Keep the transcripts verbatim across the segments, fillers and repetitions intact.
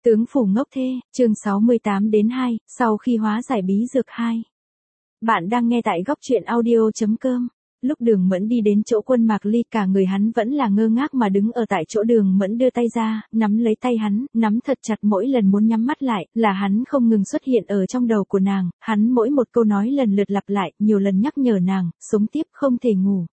Tướng phủ ngốc thê, chương sáu mươi tám đến hai, sau khi hóa giải bí dược hai. Bạn đang nghe tại góc truyện audio.com. Lúc Đường Mẫn đi đến chỗ Quân Mạc Ly, cả người hắn vẫn là ngơ ngác mà đứng ở tại chỗ. Đường Mẫn đưa tay ra, nắm lấy tay hắn, nắm thật chặt, mỗi lần muốn nhắm mắt lại, là hắn không ngừng xuất hiện ở trong đầu của nàng, hắn mỗi một câu nói lần lượt lặp lại, nhiều lần nhắc nhở nàng, sống tiếp không thể ngủ.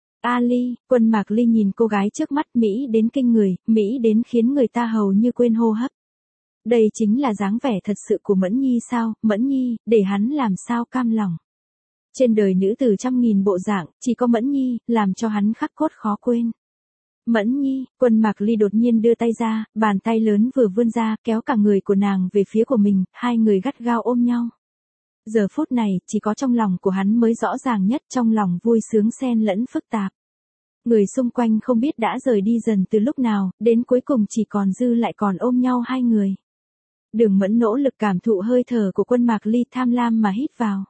Ali, Quân Mạc Ly nhìn cô gái trước mắt, Mỹ đến kinh người, Mỹ đến khiến người ta hầu như quên hô hấp. Đây chính là dáng vẻ thật sự của Mẫn Nhi sao, Mẫn Nhi, để hắn làm sao cam lòng. Trên đời nữ tử trăm nghìn bộ dạng, chỉ có Mẫn Nhi, làm cho hắn khắc cốt khó quên. Mẫn Nhi, Quân Mạc Ly đột nhiên đưa tay ra, bàn tay lớn vừa vươn ra, kéo cả người của nàng về phía của mình, hai người gắt gao ôm nhau. Giờ phút này, chỉ có trong lòng của hắn mới rõ ràng nhất, trong lòng vui sướng xen lẫn phức tạp. Người xung quanh không biết đã rời đi dần từ lúc nào, đến cuối cùng chỉ còn dư lại còn ôm nhau hai người. Đường Mẫn nỗ lực cảm thụ hơi thở của Quân Mạc Ly, tham lam mà hít vào.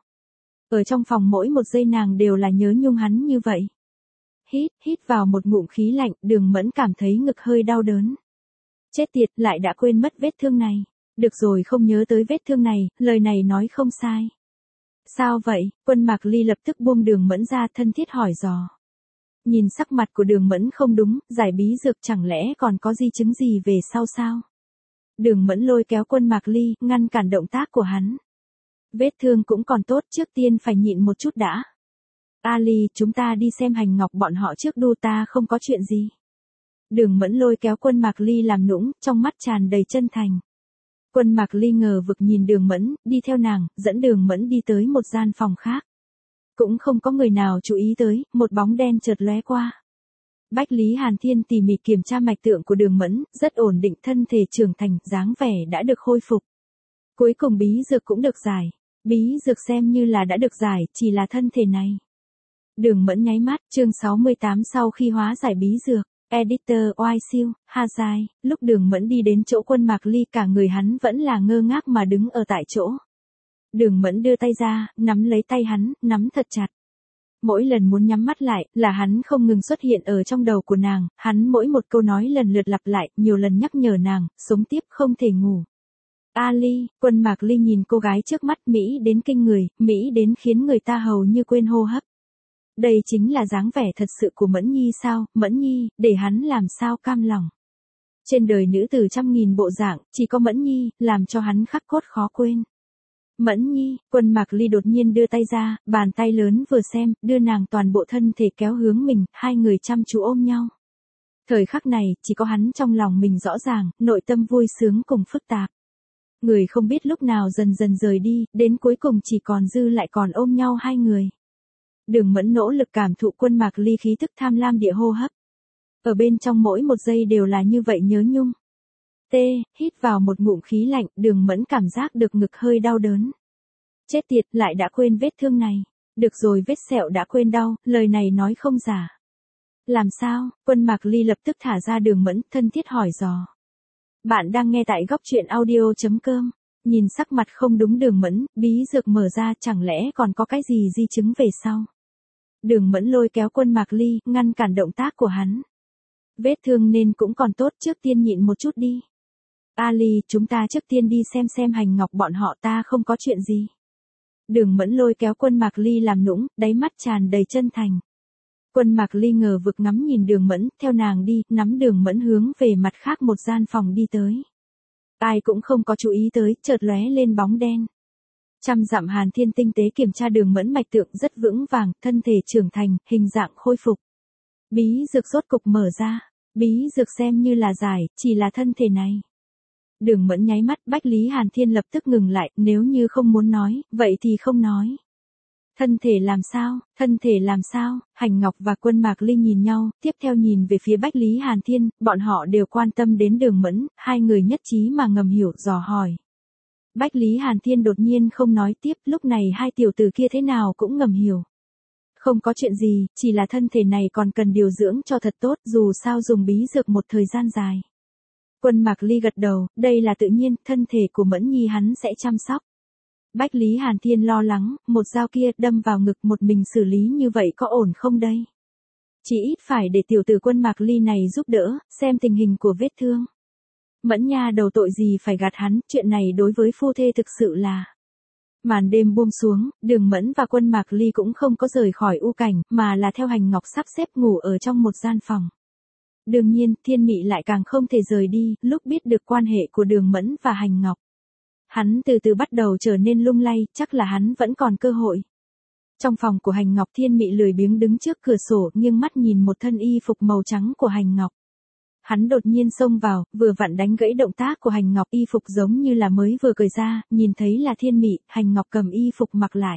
Ở trong phòng mỗi một giây nàng đều là nhớ nhung hắn như vậy. Hít, hít vào một ngụm khí lạnh, Đường Mẫn cảm thấy ngực hơi đau đớn. Chết tiệt, lại đã quên mất vết thương này. Được rồi, không nhớ tới vết thương này, lời này nói không sai. Sao vậy? Quân Mạc Ly lập tức buông Đường Mẫn ra, thân thiết hỏi dò. Nhìn sắc mặt của Đường Mẫn không đúng, giải bí dược chẳng lẽ còn có di chứng gì về sau sao? Đường Mẫn lôi kéo Quân Mạc Ly, ngăn cản động tác của hắn. Vết thương cũng còn tốt, trước tiên phải nhịn một chút đã. Ali, chúng ta đi xem Hành Ngọc bọn họ trước, đu ta không có chuyện gì. Đường Mẫn lôi kéo Quân Mạc Ly làm nũng, trong mắt tràn đầy chân thành. Quân Mạc Ly ngờ vực nhìn Đường Mẫn, đi theo nàng, dẫn Đường Mẫn đi tới một gian phòng khác. Cũng không có người nào chú ý tới, một bóng đen chợt lóe qua. Bách Lý Hàn Thiên tỉ mỉ kiểm tra mạch tượng của Đường Mẫn, rất ổn định, thân thể trưởng thành, dáng vẻ đã được khôi phục. Cuối cùng bí dược cũng được giải. Bí dược xem như là đã được giải, chỉ là thân thể này. Đường Mẫn nháy mắt, chương sáu mươi tám sau khi hóa giải bí dược. Editor oai siêu, ha dài, lúc Đường Mẫn đi đến chỗ Quân Mạc Ly, cả người hắn vẫn là ngơ ngác mà đứng ở tại chỗ. Đường Mẫn đưa tay ra, nắm lấy tay hắn, nắm thật chặt. Mỗi lần muốn nhắm mắt lại, là hắn không ngừng xuất hiện ở trong đầu của nàng, hắn mỗi một câu nói lần lượt lặp lại, nhiều lần nhắc nhở nàng, sống tiếp không thể ngủ. Ali, Quân Mạc Ly nhìn cô gái trước mắt, Mỹ đến kinh người, Mỹ đến khiến người ta hầu như quên hô hấp. Đây chính là dáng vẻ thật sự của Mẫn Nhi sao, Mẫn Nhi, để hắn làm sao cam lòng. Trên đời nữ tử trăm nghìn bộ dạng, chỉ có Mẫn Nhi, làm cho hắn khắc cốt khó quên. Mẫn Nhi, Quân Mạc Ly đột nhiên đưa tay ra, bàn tay lớn vừa xem, đưa nàng toàn bộ thân thể kéo hướng mình, hai người chăm chú ôm nhau. Thời khắc này, chỉ có hắn trong lòng mình rõ ràng, nội tâm vui sướng cùng phức tạp. Người không biết lúc nào dần dần rời đi, đến cuối cùng chỉ còn dư lại còn ôm nhau hai người. Đường Mẫn nỗ lực cảm thụ Quân Mạc Ly khí thức tham lam địa hô hấp. Ở bên trong mỗi một giây đều là như vậy nhớ nhung. T, hít vào một ngụm khí lạnh, Đường Mẫn cảm giác được ngực hơi đau đớn. Chết tiệt, lại đã quên vết thương này. Được rồi, vết sẹo đã quên đau, lời này nói không giả. Làm sao? Quân Mạc Ly lập tức thả ra Đường Mẫn, thân thiết hỏi dò. Bạn đang nghe tại góc truyện audio.com. Nhìn sắc mặt không đúng Đường Mẫn, bí dược mở ra, chẳng lẽ còn có cái gì di chứng về sau. Đường Mẫn lôi kéo Quân Mạc Ly, ngăn cản động tác của hắn. Vết thương nên cũng còn tốt, trước tiên nhịn một chút đi. Ali, chúng ta trước tiên đi xem xem Hành Ngọc bọn họ, ta không có chuyện gì. Đường Mẫn lôi kéo Quân Mạc Ly làm nũng, đáy mắt tràn đầy chân thành. Quân Mạc Ly ngờ vực ngắm nhìn Đường Mẫn, theo nàng đi, nắm Đường Mẫn hướng về mặt khác một gian phòng đi tới. Ai cũng không có chú ý tới, chợt lóe lên bóng đen. Trăm dặm Hàn Thiên tinh tế kiểm tra Đường Mẫn mạch tượng rất vững vàng, thân thể trưởng thành, hình dạng khôi phục. Bí dược rốt cục mở ra, bí dược xem như là giải, chỉ là thân thể này. Đường Mẫn nháy mắt, Bách Lý Hàn Thiên lập tức ngừng lại, nếu như không muốn nói, vậy thì không nói. Thân thể làm sao, thân thể làm sao, Hành Ngọc và Quân Mạc Ly nhìn nhau, tiếp theo nhìn về phía Bách Lý Hàn Thiên, bọn họ đều quan tâm đến Đường Mẫn, hai người nhất trí mà ngầm hiểu, dò hỏi. Bách Lý Hàn Thiên đột nhiên không nói tiếp, lúc này hai tiểu tử kia thế nào cũng ngầm hiểu. Không có chuyện gì, chỉ là thân thể này còn cần điều dưỡng cho thật tốt, dù sao dùng bí dược một thời gian dài. Quân Mạc Ly gật đầu, đây là tự nhiên, thân thể của Mẫn Nhi hắn sẽ chăm sóc. Bách Lý Hàn Thiên lo lắng, một dao kia đâm vào ngực một mình xử lý như vậy có ổn không đây? Chỉ ít phải để tiểu tử Quân Mạc Ly này giúp đỡ, xem tình hình của vết thương. Mẫn nha đầu tội gì phải gạt hắn, chuyện này đối với phu thê thực sự là... Màn đêm buông xuống, Đường Mẫn và Quân Mạc Ly cũng không có rời khỏi u cảnh, mà là theo Hành Ngọc sắp xếp ngủ ở trong một gian phòng. Đương nhiên, Thiên Mị lại càng không thể rời đi, lúc biết được quan hệ của Đường Mẫn và Hành Ngọc. Hắn từ từ bắt đầu trở nên lung lay, chắc là hắn vẫn còn cơ hội. Trong phòng của Hành Ngọc, Thiên Mị lười biếng đứng trước cửa sổ, nghiêng mắt nhìn một thân y phục màu trắng của Hành Ngọc. Hắn đột nhiên xông vào, vừa vặn đánh gãy động tác của Hành Ngọc, y phục giống như là mới vừa cởi ra, nhìn thấy là Thiên Mị, Hành Ngọc cầm y phục mặc lại.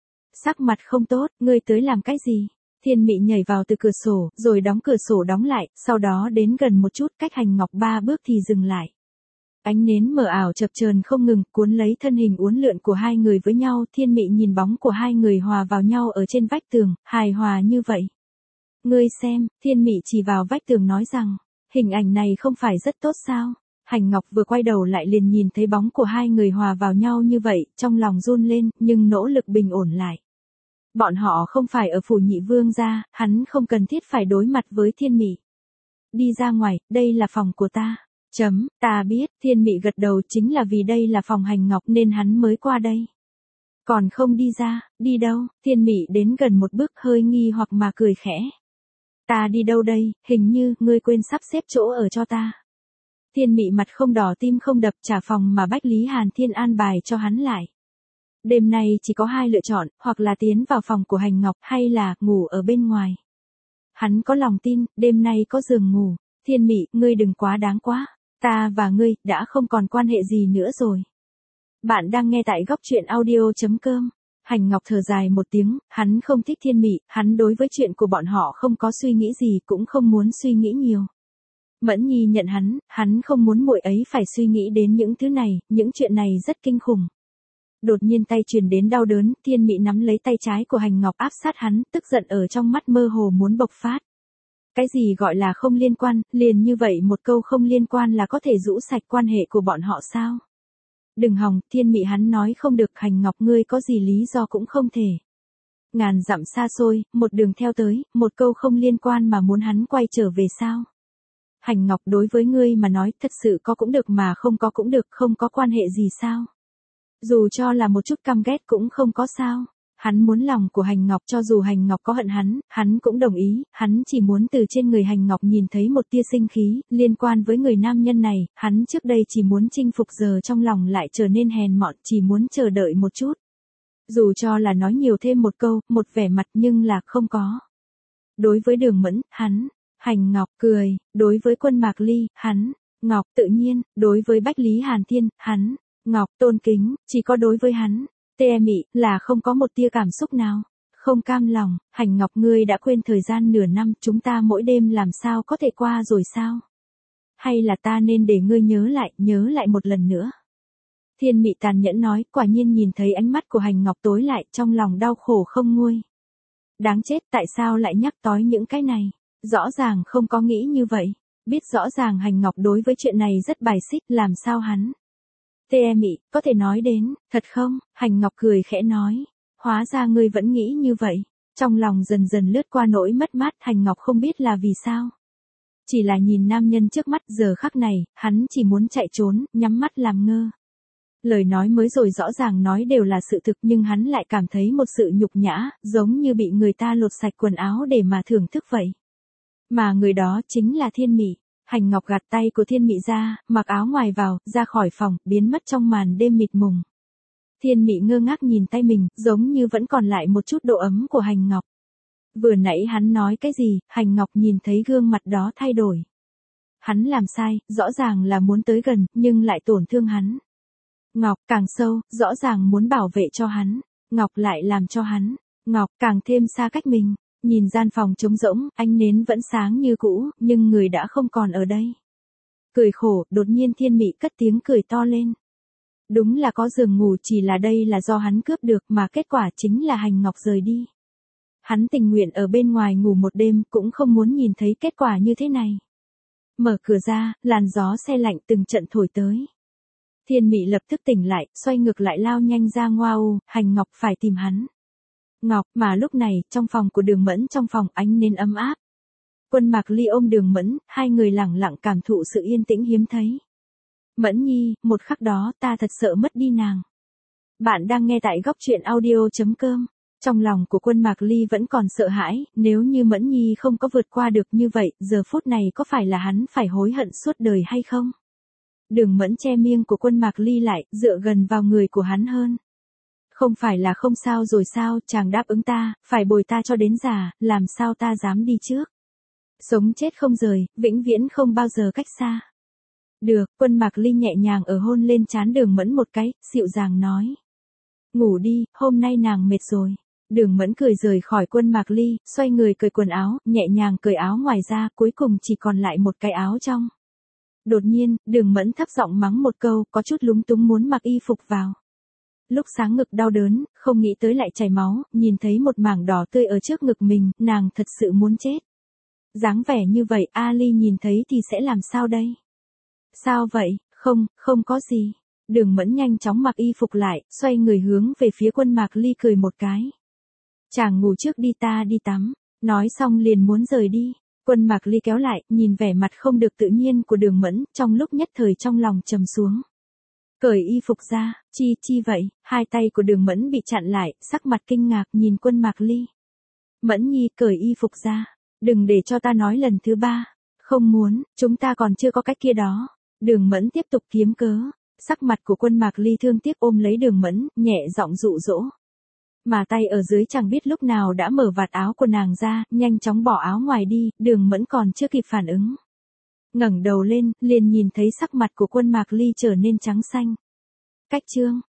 Sắc mặt không tốt, ngươi tới làm cái gì? Thiên Mị nhảy vào từ cửa sổ, rồi đóng cửa sổ đóng lại, sau đó đến gần một chút, cách Hành Ngọc ba bước thì dừng lại. Ánh nến mờ ảo chập chờn không ngừng, cuốn lấy thân hình uốn lượn của hai người với nhau, Thiên Mị nhìn bóng của hai người hòa vào nhau ở trên vách tường, hài hòa như vậy. Ngươi xem, Thiên Mị chỉ vào vách tường nói rằng, hình ảnh này không phải rất tốt sao? Hành Ngọc vừa quay đầu lại liền nhìn thấy bóng của hai người hòa vào nhau như vậy, trong lòng run lên, nhưng nỗ lực bình ổn lại. Bọn họ không phải ở phủ nhị vương gia, hắn không cần thiết phải đối mặt với Thiên Mị. Đi ra ngoài, đây là phòng của ta. Chấm, ta biết, Thiên Mị gật đầu, chính là vì đây là phòng Hành Ngọc nên hắn mới qua đây. Còn không đi ra, đi đâu? Thiên Mị đến gần một bước hơi nghi hoặc mà cười khẽ. Ta đi đâu đây, hình như, ngươi quên sắp xếp chỗ ở cho ta. Thiên Mị mặt không đỏ tim không đập, trả phòng mà Bách Lý Hàn Thiên an bài cho hắn lại. Đêm nay chỉ có hai lựa chọn, hoặc là tiến vào phòng của Hành Ngọc, hay là ngủ ở bên ngoài. Hắn có lòng tin, đêm nay có giường ngủ. Thiên Mị, ngươi đừng quá đáng quá. Ta và ngươi, đã không còn quan hệ gì nữa rồi. Bạn đang nghe tại góc truyện audio chấm com. Hành Ngọc thở dài một tiếng, hắn không thích Thiên Mị, hắn đối với chuyện của bọn họ không có suy nghĩ gì, cũng không muốn suy nghĩ nhiều. Mẫn Nhi nhận hắn, hắn không muốn muội ấy phải suy nghĩ đến những thứ này, những chuyện này rất kinh khủng. Đột nhiên tay truyền đến đau đớn, Thiên Mị nắm lấy tay trái của Hành Ngọc áp sát hắn, tức giận ở trong mắt mơ hồ muốn bộc phát. Cái gì gọi là không liên quan, liền như vậy một câu không liên quan là có thể rũ sạch quan hệ của bọn họ sao? Đừng hòng, Thiên Mị hắn nói không được, Hành Ngọc ngươi có gì lý do cũng không thể. Ngàn dặm xa xôi, một đường theo tới, một câu không liên quan mà muốn hắn quay trở về sao? Hành Ngọc đối với ngươi mà nói thật sự có cũng được mà không có cũng được, không có quan hệ gì sao? Dù cho là một chút căm ghét cũng không có sao. Hắn muốn lòng của Hành Ngọc, cho dù Hành Ngọc có hận hắn, hắn cũng đồng ý, hắn chỉ muốn từ trên người Hành Ngọc nhìn thấy một tia sinh khí, liên quan với người nam nhân này, hắn trước đây chỉ muốn chinh phục giờ trong lòng lại trở nên hèn mọn, chỉ muốn chờ đợi một chút. Dù cho là nói nhiều thêm một câu, một vẻ mặt nhưng là không có. Đối với Đường Mẫn, hắn, Hành Ngọc, cười, đối với Quân Mạc Ly, hắn, Ngọc, tự nhiên, đối với Bách Lý Hàn Thiên, hắn, Ngọc, tôn kính, chỉ có đối với hắn. Tê Mị, là không có một tia cảm xúc nào. Không cam lòng, Hành Ngọc ngươi đã quên thời gian nửa năm, chúng ta mỗi đêm làm sao có thể qua rồi sao? Hay là ta nên để ngươi nhớ lại, nhớ lại một lần nữa? Thiên Mị tàn nhẫn nói, quả nhiên nhìn thấy ánh mắt của Hành Ngọc tối lại, trong lòng đau khổ không nguôi. Đáng chết, tại sao lại nhắc tới những cái này? Rõ ràng không có nghĩ như vậy. Biết rõ ràng Hành Ngọc đối với chuyện này rất bài xích, làm sao hắn? Tê Mị, có thể nói đến, thật không? Hành Ngọc cười khẽ nói. Hóa ra ngươi vẫn nghĩ như vậy. Trong lòng dần dần lướt qua nỗi mất mát, Hành Ngọc không biết là vì sao. Chỉ là nhìn nam nhân trước mắt giờ khắc này, hắn chỉ muốn chạy trốn, nhắm mắt làm ngơ. Lời nói mới rồi rõ ràng nói đều là sự thực nhưng hắn lại cảm thấy một sự nhục nhã, giống như bị người ta lột sạch quần áo để mà thưởng thức vậy. Mà người đó chính là Thiên Mị. Hành Ngọc gạt tay của Thiên Mị ra, mặc áo ngoài vào, ra khỏi phòng, biến mất trong màn đêm mịt mùng. Thiên Mị ngơ ngác nhìn tay mình, giống như vẫn còn lại một chút độ ấm của Hành Ngọc. Vừa nãy hắn nói cái gì, Hành Ngọc nhìn thấy gương mặt đó thay đổi. Hắn làm sai, rõ ràng là muốn tới gần, nhưng lại tổn thương hắn. Ngọc càng sâu, rõ ràng muốn bảo vệ cho hắn. Ngọc lại làm cho hắn. Ngọc càng thêm xa cách mình. Nhìn gian phòng trống rỗng, ánh nến vẫn sáng như cũ, nhưng người đã không còn ở đây. Cười khổ, đột nhiên Thiên Mị cất tiếng cười to lên. Đúng là có giường ngủ, chỉ là đây là do hắn cướp được mà kết quả chính là Hành Ngọc rời đi. Hắn tình nguyện ở bên ngoài ngủ một đêm, cũng không muốn nhìn thấy kết quả như thế này. Mở cửa ra, làn gió se lạnh từng trận thổi tới. Thiên Mị lập tức tỉnh lại, xoay ngược lại lao nhanh ra ngoao, Hành Ngọc phải tìm hắn. Ngọc, mà lúc này, trong phòng của Đường Mẫn, trong phòng ánh nến ấm áp. Quân Mạc Ly ôm Đường Mẫn, hai người lẳng lặng cảm thụ sự yên tĩnh hiếm thấy. Mẫn Nhi, một khắc đó ta thật sợ mất đi nàng. Bạn đang nghe tại góc truyện audio.com. Trong lòng của Quân Mạc Ly vẫn còn sợ hãi, nếu như Mẫn Nhi không có vượt qua được như vậy, giờ phút này có phải là hắn phải hối hận suốt đời hay không? Đường Mẫn che miệng của Quân Mạc Ly lại, dựa gần vào người của hắn hơn. Không phải là không sao rồi sao, chàng đáp ứng ta, phải bồi ta cho đến già, làm sao ta dám đi trước. Sống chết không rời, vĩnh viễn không bao giờ cách xa. Được, Quân Mạc Ly nhẹ nhàng ở hôn lên trán Đường Mẫn một cái, dịu dàng nói. Ngủ đi, hôm nay nàng mệt rồi. Đường Mẫn cười rời khỏi Quân Mạc Ly, xoay người cởi quần áo, nhẹ nhàng cởi áo ngoài ra, cuối cùng chỉ còn lại một cái áo trong. Đột nhiên, Đường Mẫn thấp giọng mắng một câu, có chút lúng túng muốn mặc y phục vào. Lúc sáng ngực đau đớn, không nghĩ tới lại chảy máu, nhìn thấy một mảng đỏ tươi ở trước ngực mình, nàng thật sự muốn chết. Dáng vẻ như vậy, Ali nhìn thấy thì sẽ làm sao đây? Sao vậy? Không, không có gì. Đường Mẫn nhanh chóng mặc y phục lại, xoay người hướng về phía Quân Mạc Ly cười một cái. Chàng ngủ trước đi, ta đi tắm. Nói xong liền muốn rời đi. Quân Mạc Ly kéo lại, nhìn vẻ mặt không được tự nhiên của Đường Mẫn, trong lúc nhất thời trong lòng trầm xuống. Cởi y phục ra, chi chi vậy, hai tay của Đường Mẫn bị chặn lại, sắc mặt kinh ngạc nhìn Quân Mạc Ly. Mẫn Nhi, cởi y phục ra, đừng để cho ta nói lần thứ ba. Không muốn, chúng ta còn chưa có cách kia đó. Đường Mẫn tiếp tục kiếm cớ. Sắc mặt của Quân Mạc Ly thương tiếc ôm lấy Đường Mẫn, nhẹ giọng dụ dỗ. Mà tay ở dưới chẳng biết lúc nào đã mở vạt áo của nàng ra, nhanh chóng bỏ áo ngoài đi, Đường Mẫn còn chưa kịp phản ứng. Ngẩng đầu lên, liền nhìn thấy sắc mặt của Quân Mạc Ly trở nên trắng xanh. Cách chương.